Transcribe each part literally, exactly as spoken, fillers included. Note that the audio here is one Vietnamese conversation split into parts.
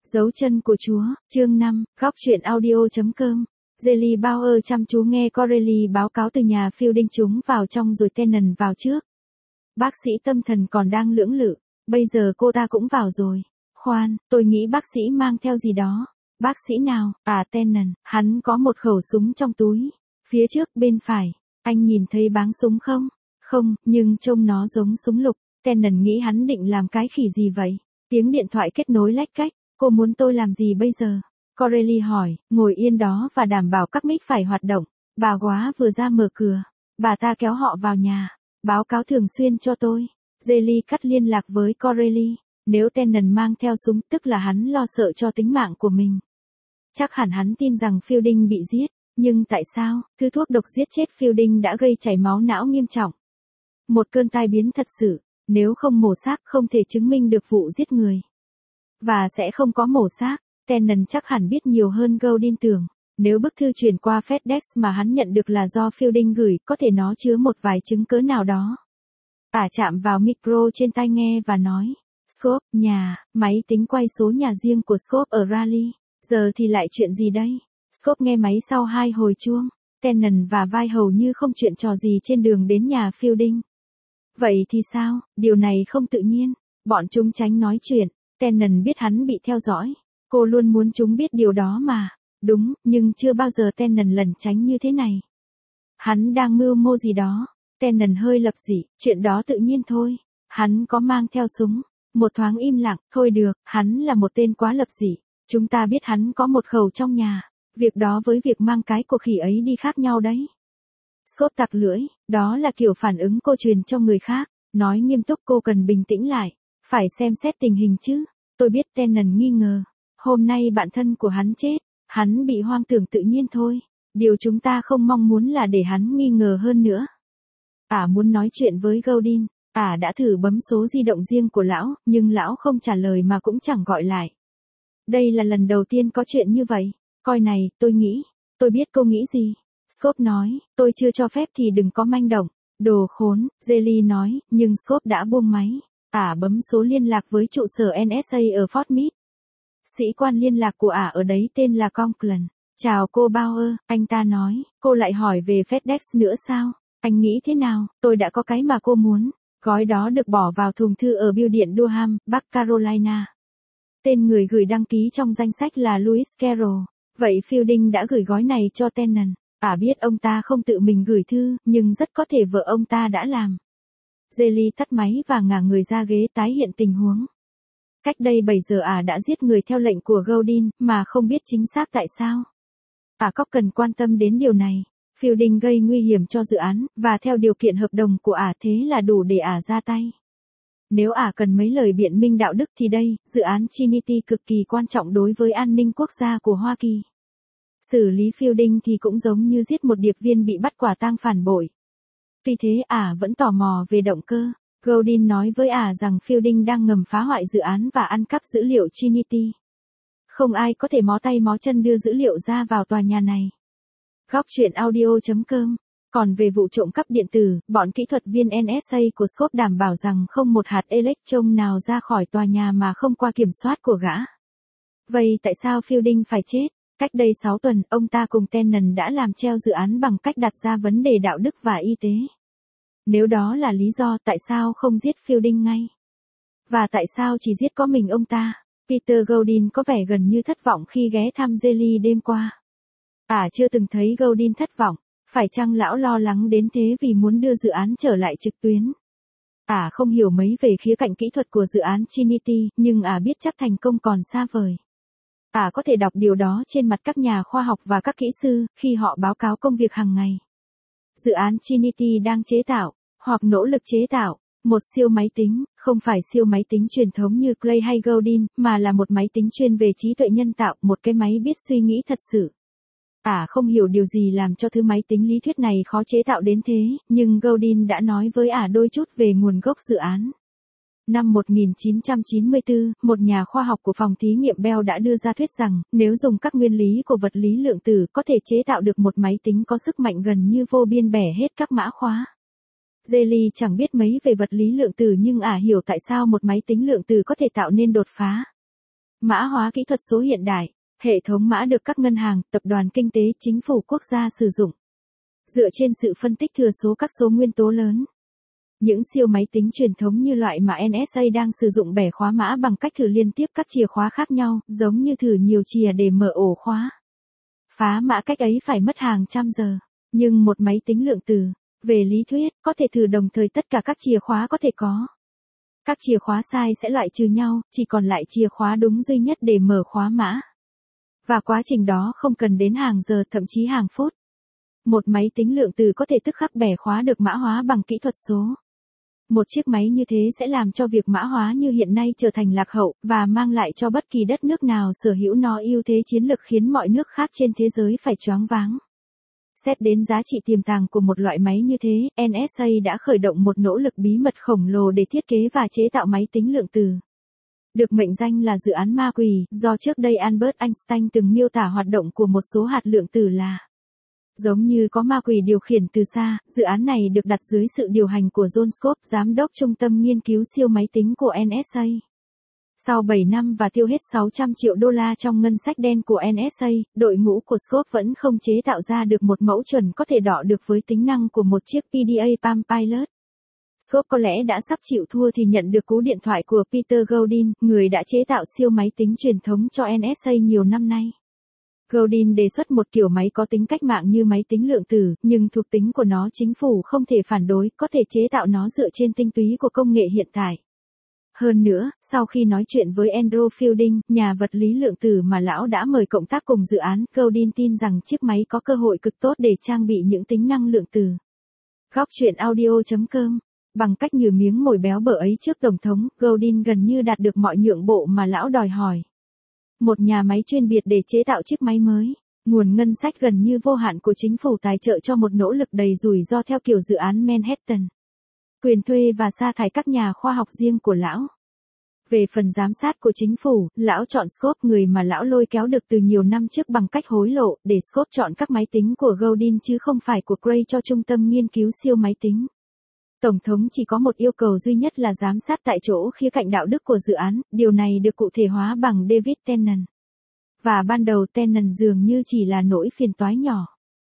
Dấu chân của Chúa, chương năm, góc truyện audio.com. Jelly Bauer chăm chú nghe Corelli báo cáo từ nhà Fielding chúng vào trong rồi Tennant vào trước. Bác sĩ tâm thần còn đang lưỡng lự, bây giờ cô ta cũng vào rồi. Khoan, tôi nghĩ bác sĩ mang theo gì đó. Bác sĩ nào? À Tennant, hắn có một khẩu súng trong túi. Phía trước bên phải, anh nhìn thấy báng súng không? Không, nhưng trông nó giống súng lục. Tennant nghĩ hắn định làm cái khỉ gì vậy? Tiếng điện thoại kết nối lách cách. Cô muốn tôi làm gì bây giờ? Corelli hỏi, ngồi yên đó và đảm bảo các mic phải hoạt động. Bà góa vừa ra mở cửa. Bà ta kéo họ vào nhà. Báo cáo thường xuyên cho tôi. Jelly cắt liên lạc với Corelli. Nếu Tennant mang theo súng tức là hắn lo sợ cho tính mạng của mình. Chắc hẳn hắn tin rằng Fielding bị giết. Nhưng tại sao, thứ thuốc độc giết chết Fielding đã gây chảy máu não nghiêm trọng? Một cơn tai biến thật sự. Nếu không mổ xác không thể chứng minh được vụ giết người. Và sẽ không có mổ xác. Tennant chắc hẳn biết nhiều hơn Gaudin tưởng. Nếu bức thư chuyển qua FedEx mà hắn nhận được là do Fielding gửi, có thể nó chứa một vài chứng cớ nào đó. Ả chạm vào micro trên tai nghe và nói. Scope, nhà, máy tính quay số nhà riêng của Scope ở Raleigh. Giờ thì lại chuyện gì đây? Scope nghe máy sau hai hồi chuông. Tennant và vai hầu như không chuyện trò gì trên đường đến nhà Fielding. Vậy thì sao? Điều này không tự nhiên. Bọn chúng tránh nói chuyện. Tennant biết hắn bị theo dõi. Cô luôn muốn chúng biết điều đó mà. Đúng, nhưng chưa bao giờ Tennant lẩn tránh như thế này. Hắn đang mưu mô gì đó. Tennant hơi lập dị, chuyện đó tự nhiên thôi. Hắn có mang theo súng. Một thoáng im lặng, thôi được, hắn là một tên quá lập dị. Chúng ta biết hắn có một khẩu trong nhà. Việc đó với việc mang cái của khỉ ấy đi khác nhau đấy. Scope tặc lưỡi, đó là kiểu phản ứng cô truyền cho người khác. Nói nghiêm túc cô cần bình tĩnh lại. Phải xem xét tình hình chứ. Tôi biết Tennant nghi ngờ. Hôm nay bạn thân của hắn chết. Hắn bị hoang tưởng tự nhiên thôi. Điều chúng ta không mong muốn là để hắn nghi ngờ hơn nữa. Ả muốn nói chuyện với Gaudin. Ả đã thử bấm số di động riêng của lão, nhưng lão không trả lời mà cũng chẳng gọi lại. Đây là lần đầu tiên có chuyện như vậy. Coi này, tôi nghĩ. Tôi biết cô nghĩ gì. Scope nói, tôi chưa cho phép thì đừng có manh động. Đồ khốn, Jelly nói, nhưng Scope đã buông máy. Ả bấm số liên lạc với trụ sở en ét a ở Fort Meade. Sĩ quan liên lạc của Ả ở đấy tên là Conklin. Chào cô Bauer, anh ta nói. Cô lại hỏi về FedEx nữa sao? Anh nghĩ thế nào? Tôi đã có cái mà cô muốn. Gói đó được bỏ vào thùng thư ở bưu điện Durham, Bắc Carolina. Tên người gửi đăng ký trong danh sách là Louis Carroll. Vậy Fielding đã gửi gói này cho Tennant. Ả biết ông ta không tự mình gửi thư, nhưng rất có thể vợ ông ta đã làm. Jelly tắt máy và ngả người ra ghế tái hiện tình huống. Cách đây bảy giờ Ả đã giết người theo lệnh của Gaudin, mà không biết chính xác tại sao. Ả có cần quan tâm đến điều này. Fielding gây nguy hiểm cho dự án, và theo điều kiện hợp đồng của Ả thế là đủ để Ả ra tay. Nếu Ả cần mấy lời biện minh đạo đức thì đây, dự án Trinity cực kỳ quan trọng đối với an ninh quốc gia của Hoa Kỳ. Xử lý Fielding thì cũng giống như giết một điệp viên bị bắt quả tang phản bội. Tuy thế Ả vẫn tò mò về động cơ. Gaudin nói với Ả rằng Fielding đang ngầm phá hoại dự án và ăn cắp dữ liệu Trinity. Không ai có thể mó tay mó chân đưa dữ liệu ra vào tòa nhà này. Góc truyện audio.com. Còn về vụ trộm cắp điện tử, bọn kỹ thuật viên en ét a của Scope đảm bảo rằng không một hạt electron nào ra khỏi tòa nhà mà không qua kiểm soát của gã. Vậy tại sao Fielding phải chết? Cách đây sáu tuần, ông ta cùng Tennant đã làm treo dự án bằng cách đặt ra vấn đề đạo đức và y tế. Nếu đó là lý do tại sao không giết Fielding ngay? Và tại sao chỉ giết có mình ông ta? Peter Gaudin có vẻ gần như thất vọng khi ghé thăm Jelly đêm qua. Ả chưa từng thấy Gaudin thất vọng. Phải chăng lão lo lắng đến thế vì muốn đưa dự án trở lại trực tuyến? Ả không hiểu mấy về khía cạnh kỹ thuật của dự án Trinity, nhưng Ả biết chắc thành công còn xa vời. Ả có thể đọc điều đó trên mặt các nhà khoa học và các kỹ sư, khi họ báo cáo công việc hàng ngày. Dự án Trinity đang chế tạo, hoặc nỗ lực chế tạo, một siêu máy tính, không phải siêu máy tính truyền thống như Clay hay Gaudin, mà là một máy tính chuyên về trí tuệ nhân tạo, một cái máy biết suy nghĩ thật sự. Ả không hiểu điều gì làm cho thứ máy tính lý thuyết này khó chế tạo đến thế, nhưng Gaudin đã nói với Ả đôi chút về nguồn gốc dự án. Năm một nghìn chín trăm chín mươi tư, một nhà khoa học của phòng thí nghiệm Bell đã đưa ra thuyết rằng, nếu dùng các nguyên lý của vật lý lượng tử có thể chế tạo được một máy tính có sức mạnh gần như vô biên bẻ hết các mã khóa. Jelly chẳng biết mấy về vật lý lượng tử nhưng Ả hiểu tại sao một máy tính lượng tử có thể tạo nên đột phá. Mã hóa kỹ thuật số hiện đại, hệ thống mã được các ngân hàng, tập đoàn kinh tế, chính phủ quốc gia sử dụng. Dựa trên sự phân tích thừa số các số nguyên tố lớn. Những siêu máy tính truyền thống như loại mà en ét a đang sử dụng bẻ khóa mã bằng cách thử liên tiếp các chìa khóa khác nhau, giống như thử nhiều chìa để mở ổ khóa. Phá mã cách ấy phải mất hàng trăm giờ, nhưng một máy tính lượng tử, về lý thuyết, có thể thử đồng thời tất cả các chìa khóa có thể có. Các chìa khóa sai sẽ loại trừ nhau, chỉ còn lại chìa khóa đúng duy nhất để mở khóa mã. Và quá trình đó không cần đến hàng giờ, thậm chí hàng phút. Một máy tính lượng tử có thể tức khắc bẻ khóa được mã hóa bằng kỹ thuật số. Một chiếc máy như thế sẽ làm cho việc mã hóa như hiện nay trở thành lạc hậu, và mang lại cho bất kỳ đất nước nào sở hữu nó ưu thế chiến lược khiến mọi nước khác trên thế giới phải choáng váng. Xét đến giá trị tiềm tàng của một loại máy như thế, en ét a đã khởi động một nỗ lực bí mật khổng lồ để thiết kế và chế tạo máy tính lượng tử. Được mệnh danh là dự án ma quỷ, do trước đây Albert Einstein từng miêu tả hoạt động của một số hạt lượng tử là giống như có ma quỷ điều khiển từ xa. Dự án này được đặt dưới sự điều hành của John Scott, giám đốc trung tâm nghiên cứu siêu máy tính của en ét a. Sau bảy năm và tiêu hết sáu trăm triệu đô la trong ngân sách đen của en ét a, đội ngũ của Scott vẫn không chế tạo ra được một mẫu chuẩn có thể đọ được với tính năng của một chiếc pê đê a Palm Pilot. Scott có lẽ đã sắp chịu thua thì nhận được cú điện thoại của Peter Godin, người đã chế tạo siêu máy tính truyền thống cho en ét a nhiều năm nay. Godin đề xuất một kiểu máy có tính cách mạng như máy tính lượng tử, nhưng thuộc tính của nó chính phủ không thể phản đối, có thể chế tạo nó dựa trên tinh túy của công nghệ hiện tại. Hơn nữa, sau khi nói chuyện với Andrew Fielding, nhà vật lý lượng tử mà lão đã mời cộng tác cùng dự án, Godin tin rằng chiếc máy có cơ hội cực tốt để trang bị những tính năng lượng tử. Góc truyện audio chấm com. Bằng cách nhử miếng mồi béo bở ấy trước Tổng thống, Godin gần như đạt được mọi nhượng bộ mà lão đòi hỏi. Một nhà máy chuyên biệt để chế tạo chiếc máy mới. Nguồn ngân sách gần như vô hạn của chính phủ tài trợ cho một nỗ lực đầy rủi ro theo kiểu dự án Manhattan. Quyền thuê và sa thải các nhà khoa học riêng của lão. Về phần giám sát của chính phủ, lão chọn Scott, người mà lão lôi kéo được từ nhiều năm trước bằng cách hối lộ, để Scott chọn các máy tính của Godin chứ không phải của Cray cho trung tâm nghiên cứu siêu máy tính. Tổng thống chỉ có một yêu cầu duy nhất là giám sát tại chỗ khía cạnh đạo đức của dự án, điều này được cụ thể hóa bằng David Tennant. Và ban đầu Tennant dường như chỉ là nỗi phiền toái nhỏ.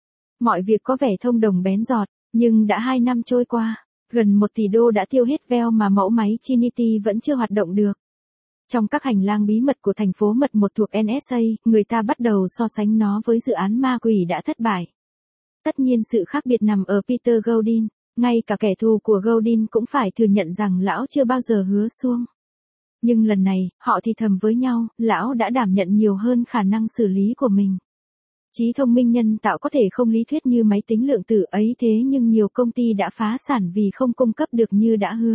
Mọi việc có vẻ thông đồng bén giọt, nhưng đã hai năm trôi qua, gần một tỷ đô đã tiêu hết veo mà mẫu máy Trinity vẫn chưa hoạt động được. Trong các hành lang bí mật của thành phố mật một thuộc en ét a, người ta bắt đầu so sánh nó với dự án ma quỷ đã thất bại. Tất nhiên sự khác biệt nằm ở Peter Godin. Ngay cả kẻ thù của Godin cũng phải thừa nhận rằng lão chưa bao giờ hứa suông. Nhưng lần này, họ thì thầm với nhau, lão đã đảm nhận nhiều hơn khả năng xử lý của mình. Trí thông minh nhân tạo có thể không lý thuyết như máy tính lượng tử ấy, thế nhưng nhiều công ty đã phá sản vì không cung cấp được như đã hứa.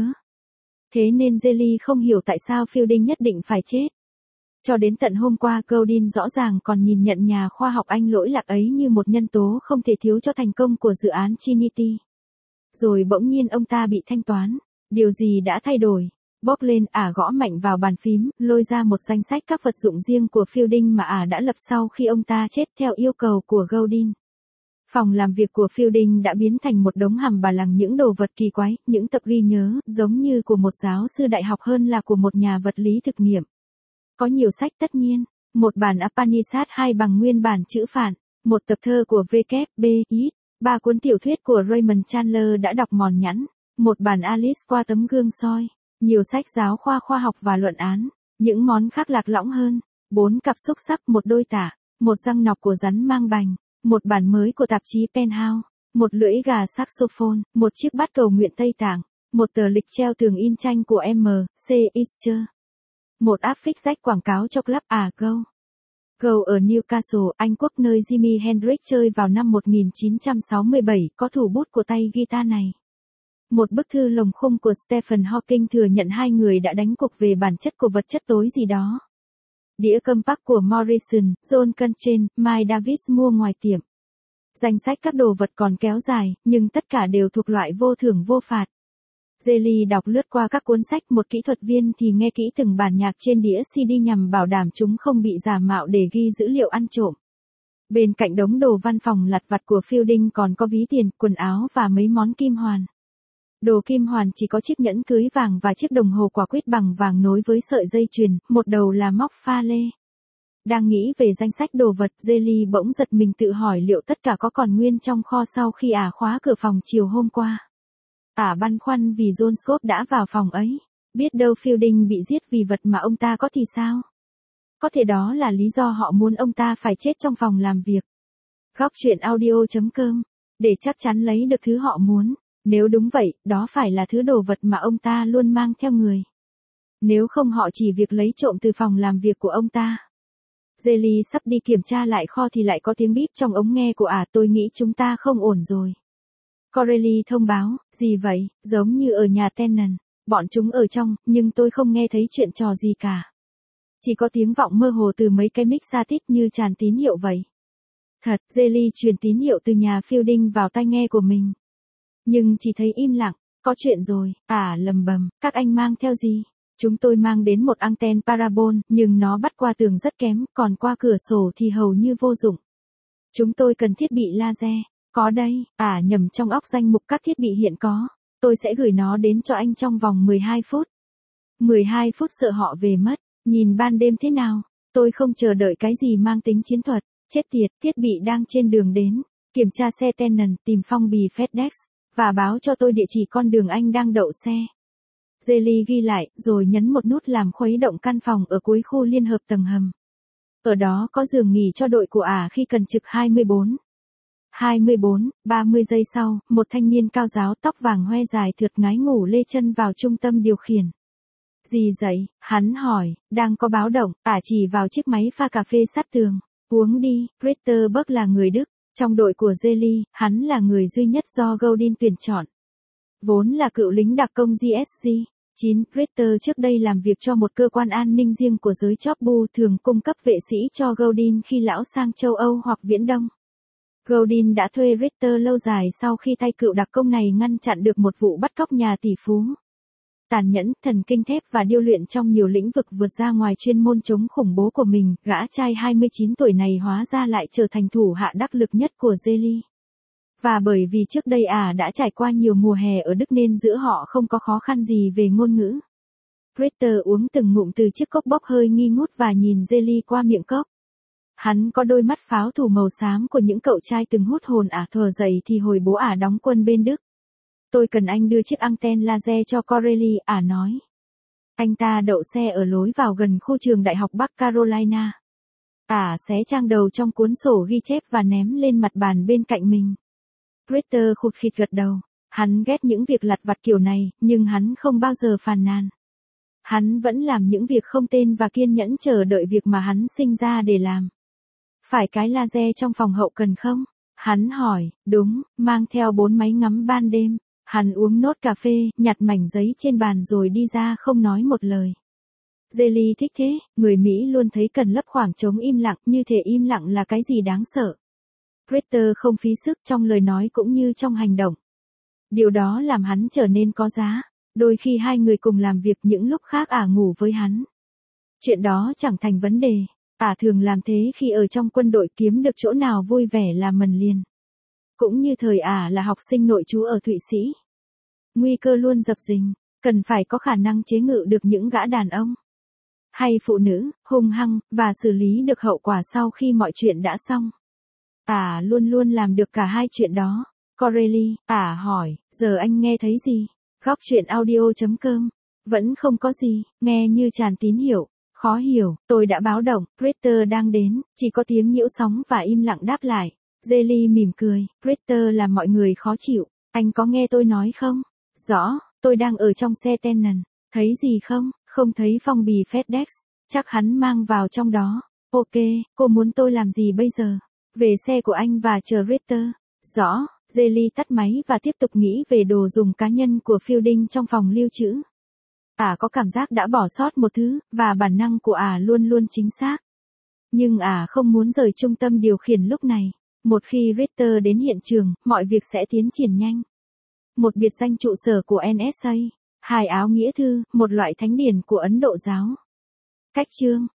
Thế nên Jelly không hiểu tại sao Fielding nhất định phải chết. Cho đến tận hôm qua, Godin rõ ràng còn nhìn nhận nhà khoa học Anh lỗi lạc ấy như một nhân tố không thể thiếu cho thành công của dự án Trinity. Rồi bỗng nhiên ông ta bị thanh toán. Điều gì đã thay đổi? Bốc lên, ả gõ mạnh vào bàn phím, lôi ra một danh sách các vật dụng riêng của Fielding mà ả đã lập sau khi ông ta chết theo yêu cầu của Godin. Phòng làm việc của Fielding đã biến thành một đống hầm bà lằng những đồ vật kỳ quái, những tập ghi nhớ, giống như của một giáo sư đại học hơn là của một nhà vật lý thực nghiệm. Có nhiều sách tất nhiên, một bản Upanishad hai bằng nguyên bản chữ phạn, một tập thơ của vê kép bê i, ba cuốn tiểu thuyết của Raymond Chandler đã đọc mòn nhẵn, một bản Alice qua tấm gương soi, nhiều sách giáo khoa khoa học và luận án, những món khác lạc lõng hơn, bốn cặp xúc xắc, một đôi tả, một răng nọc của rắn mang bành, một bản mới của tạp chí Penthouse, một lưỡi gà saxophone, một chiếc bát cầu nguyện Tây Tạng, một tờ lịch treo tường in tranh của em xê Easter, một áp phích rách quảng cáo cho Club A Go. Go ở Newcastle, Anh Quốc nơi Jimi Hendrix chơi vào năm một nghìn chín trăm sáu mươi bảy, có thủ bút của tay guitar này. Một bức thư lồng khung của Stephen Hawking thừa nhận hai người đã đánh cuộc về bản chất của vật chất tối gì đó. Đĩa compact của Morrison, John Coltrane, Miles Davis mua ngoài tiệm. Danh sách các đồ vật còn kéo dài, nhưng tất cả đều thuộc loại vô thưởng vô phạt. Jelly đọc lướt qua các cuốn sách, một kỹ thuật viên thì nghe kỹ từng bản nhạc trên đĩa xê đê nhằm bảo đảm chúng không bị giả mạo để ghi dữ liệu ăn trộm. Bên cạnh đống đồ văn phòng lặt vặt của Fielding còn có ví tiền, quần áo và mấy món kim hoàn. Đồ kim hoàn chỉ có chiếc nhẫn cưới vàng và chiếc đồng hồ quả quýt bằng vàng nối với sợi dây chuyền, một đầu là móc pha lê. Đang nghĩ về danh sách đồ vật, Jelly bỗng giật mình tự hỏi liệu tất cả có còn nguyên trong kho sau khi ả khóa cửa phòng chiều hôm qua. Ả băn khoăn vì John Scott đã vào phòng ấy. Biết đâu Fielding bị giết vì vật mà ông ta có thì sao? Có thể đó là lý do họ muốn ông ta phải chết trong phòng làm việc. Góc truyện audio chấm com. Để chắc chắn lấy được thứ họ muốn. Nếu đúng vậy, đó phải là thứ đồ vật mà ông ta luôn mang theo người. Nếu không họ chỉ việc lấy trộm từ phòng làm việc của ông ta. Jelly sắp đi kiểm tra lại kho thì lại có tiếng bíp trong ống nghe của ả. Tôi nghĩ chúng ta không ổn rồi. Corelli thông báo, gì vậy, giống như ở nhà Tennant. Bọn chúng ở trong, nhưng tôi không nghe thấy chuyện trò gì cả. Chỉ có tiếng vọng mơ hồ từ mấy cái mic static như tràn tín hiệu vậy. Thật, Jelly truyền tín hiệu từ nhà Fielding vào tai nghe của mình. Nhưng chỉ thấy im lặng, có chuyện rồi, ả lầm bầm, các anh mang theo gì? Chúng tôi mang đến một anten parabol, nhưng nó bắt qua tường rất kém, còn qua cửa sổ thì hầu như vô dụng. Chúng tôi cần thiết bị laser, có đây, ả nhầm trong óc danh mục các thiết bị hiện có. Tôi sẽ gửi nó đến cho anh trong vòng mười hai phút. mười hai phút sợ họ về mất, nhìn ban đêm thế nào, tôi không chờ đợi cái gì mang tính chiến thuật, chết tiệt, thiết bị đang trên đường đến, kiểm tra xe Tennant, tìm phong bì FedEx, và báo cho tôi địa chỉ con đường anh đang đậu xe. Jelly ghi lại, rồi nhấn một nút làm khuấy động căn phòng ở cuối khu liên hợp tầng hầm. Ở đó có giường nghỉ cho đội của ả khi cần trực hai mươi bốn. hai mươi bốn, ba mươi giây sau, một thanh niên cao ráo tóc vàng hoe dài thượt ngái ngủ lê chân vào trung tâm điều khiển. Gì dậy? Hắn hỏi, đang có báo động, ả chỉ vào chiếc máy pha cà phê sát tường. Uống đi, Peter Buck là người Đức. Trong đội của Jelly, hắn là người duy nhất do Godin tuyển chọn. Vốn là cựu lính đặc công giê ét giê. chín. Peter trước đây làm việc cho một cơ quan an ninh riêng của giới chóp bu thường cung cấp vệ sĩ cho Godin khi lão sang châu Âu hoặc Viễn Đông. Godin đã thuê Richter lâu dài sau khi tay cựu đặc công này ngăn chặn được một vụ bắt cóc nhà tỷ phú. Tàn nhẫn, thần kinh thép và điêu luyện trong nhiều lĩnh vực vượt ra ngoài chuyên môn chống khủng bố của mình, gã trai hai mươi chín tuổi này hóa ra lại trở thành thủ hạ đắc lực nhất của Jelly. Và bởi vì trước đây ả đã trải qua nhiều mùa hè ở Đức nên giữa họ không có khó khăn gì về ngôn ngữ. Richter uống từng ngụm từ chiếc cốc bốc hơi nghi ngút và nhìn Jelly qua miệng cốc. Hắn có đôi mắt pháo thủ màu xám của những cậu trai từng hút hồn ả thuở dậy thì hồi bố ả đóng quân bên Đức. Tôi cần anh đưa chiếc anten laser cho Corelli, ả nói. Anh ta đậu xe ở lối vào gần khu trường đại học Bắc Carolina. Ả xé trang đầu trong cuốn sổ ghi chép và ném lên mặt bàn bên cạnh mình. Richter khụt khịt gật đầu. Hắn ghét những việc lặt vặt kiểu này, nhưng hắn không bao giờ phàn nàn. Hắn vẫn làm những việc không tên và kiên nhẫn chờ đợi việc mà hắn sinh ra để làm. Phải cái laser trong phòng hậu cần không? Hắn hỏi, đúng, mang theo bốn máy ngắm ban đêm. Hắn uống nốt cà phê, nhặt mảnh giấy trên bàn rồi đi ra không nói một lời. Jelly thích thế, người Mỹ luôn thấy cần lấp khoảng trống im lặng, như thể im lặng là cái gì đáng sợ. Richter không phí sức trong lời nói cũng như trong hành động. Điều đó làm hắn trở nên có giá. Đôi khi hai người cùng làm việc, những lúc khác ả ngủ với hắn. Chuyện đó chẳng thành vấn đề. Ả thường làm thế khi ở trong quân đội, kiếm được chỗ nào vui vẻ là mần liền. Cũng như thời ả là học sinh nội trú ở Thụy Sĩ. Nguy cơ luôn dập dình, cần phải có khả năng chế ngự được những gã đàn ông hay phụ nữ, hung hăng, và xử lý được hậu quả sau khi mọi chuyện đã xong. Ả luôn luôn làm được cả hai chuyện đó. Corelli, ả hỏi, giờ anh nghe thấy gì? Góc truyện audio chấm com. Vẫn không có gì, nghe như tràn tín hiệu. Khó hiểu, tôi đã báo động, Richter đang đến, chỉ có tiếng nhiễu sóng và im lặng đáp lại. Jelly mỉm cười, Richter làm mọi người khó chịu. Anh có nghe tôi nói không? Rõ, tôi đang ở trong xe Tennant. Thấy gì không? Không thấy phong bì FedEx. Chắc hắn mang vào trong đó. Ok, cô muốn tôi làm gì bây giờ? Về xe của anh và chờ Richter. Rõ, Jelly tắt máy và tiếp tục nghĩ về đồ dùng cá nhân của Fielding trong phòng lưu trữ. Ả có cảm giác đã bỏ sót một thứ, và bản năng của ả luôn luôn chính xác. Nhưng ả không muốn rời trung tâm điều khiển lúc này. Một khi Richter đến hiện trường, mọi việc sẽ tiến triển nhanh. Một biệt danh trụ sở của en ét a. Hai áo nghĩa thư, một loại thánh điển của Ấn Độ giáo. Cách chương